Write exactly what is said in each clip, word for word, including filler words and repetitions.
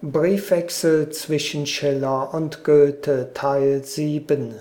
Briefwechsel zwischen Schiller und Goethe Teil sieben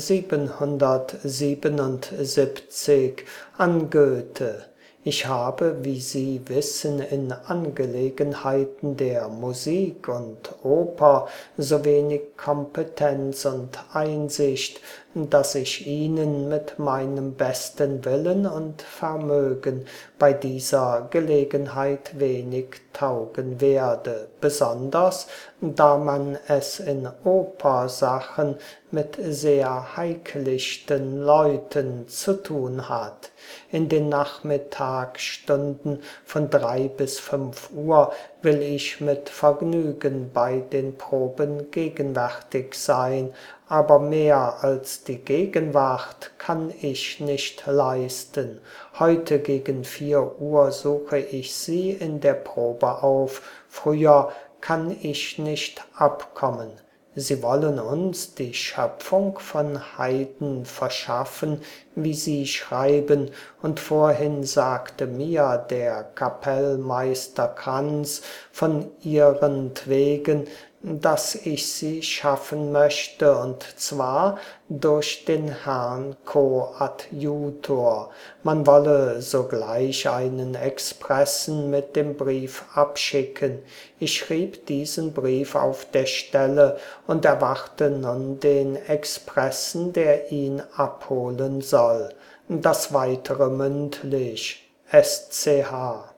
siebenhundertsiebenundsiebzig an Goethe. Ich habe, wie Sie wissen, in Angelegenheiten der Musik und Oper so wenig Kompetenz und Einsicht, dass ich Ihnen mit meinem besten Willen und Vermögen bei dieser Gelegenheit wenig taugen werde, besonders da man es in Opersachen mit sehr heiklichten Leuten zu tun hat. In den Nachmittagsstunden von drei bis fünf Uhr will ich mit Vergnügen bei den Proben gegenwärtig sein, aber mehr als die Gegenwart kann ich nicht leisten. Heute gegen vier Uhr suche ich Sie in der Probe auf, früher kann ich nicht abkommen. Sie wollen uns die Schöpfung von Haydn verschaffen, wie Sie schreiben, und vorhin sagte mir der Kapellmeister Kranz von Ihrentwegen, dass ich sie schaffen möchte, und zwar durch den Herrn Koadjutor. Man wolle sogleich einen Expressen mit dem Brief abschicken. Ich schrieb diesen Brief auf der Stelle und erwarte nun den Expressen, der ihn abholen soll. Das weitere mündlich. S C H